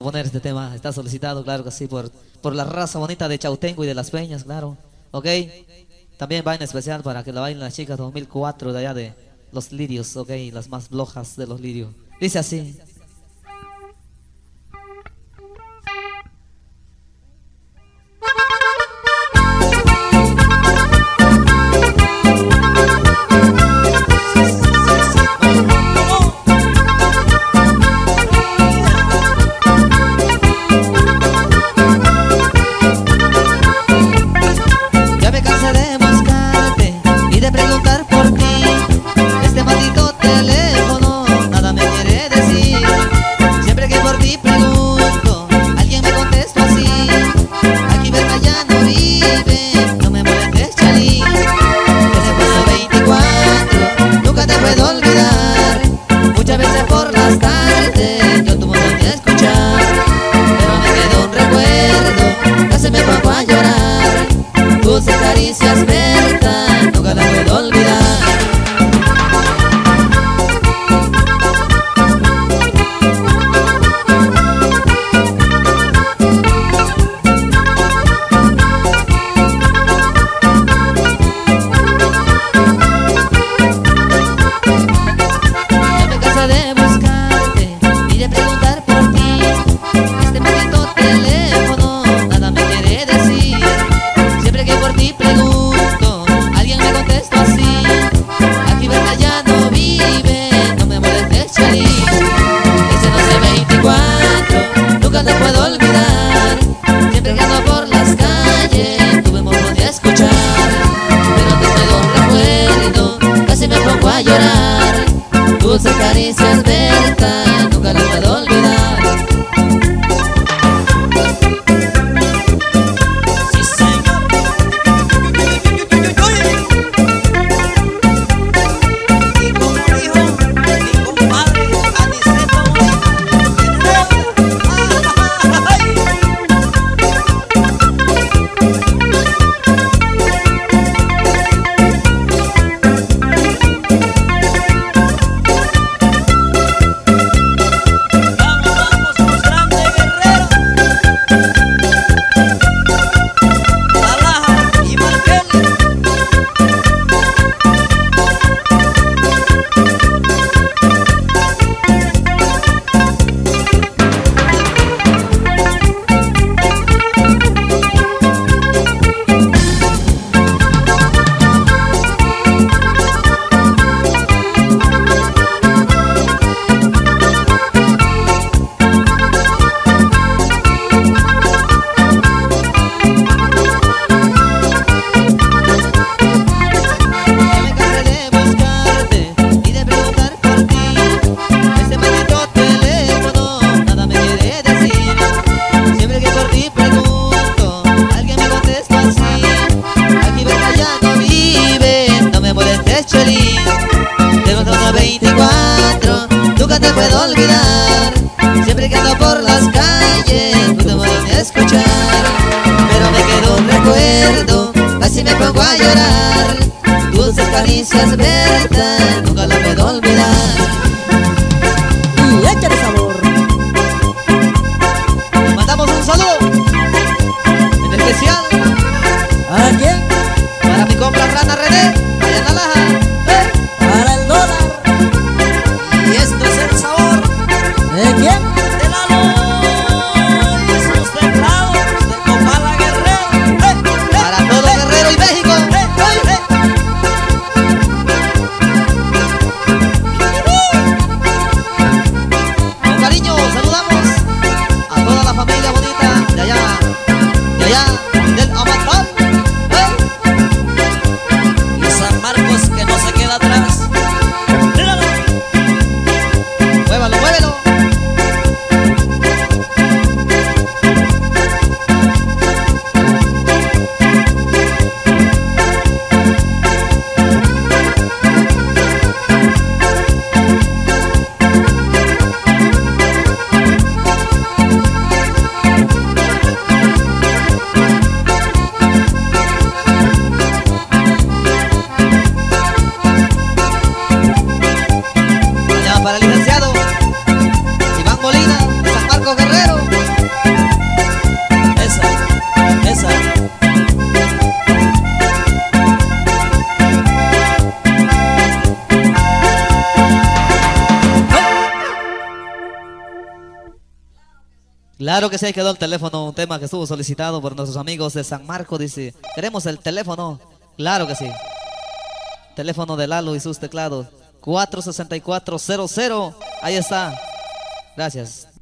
Poner este tema, está solicitado, claro que sí, por la raza bonita de Chautenco y de Las Peñas, claro. Ok, también va en especial para que la bailen las chicas 2004 de allá de Los Lirios, ok, las más flojas de Los Lirios. Dice así. Dulces caricias, Berta, nunca las puedo olvidar. Sí, señor. Y como dijo mi compadre Aniceto, nunca te puedo olvidar. Siempre que ando por las calles, no te voy a escuchar. Pero me quedó un recuerdo, casi me pongo a llorar. Dulces caricias, Berta, nunca la puedo olvidar. Y échale sabor. Mandamos un saludo en especial. ¿A quién? Para mi compra Rana René, allá en Alaja. Para el dólar. Y esto es el sabor. ¿De quién? De Lalo y sus teclados de Copala Guerrero. Para todo Guerrero y México. Claro que sí, ahí quedó el teléfono, un tema que estuvo solicitado por nuestros amigos de San Marco, dice, queremos el teléfono, claro que sí. Teléfono de Lalo y sus teclados, 46400, ahí está, gracias.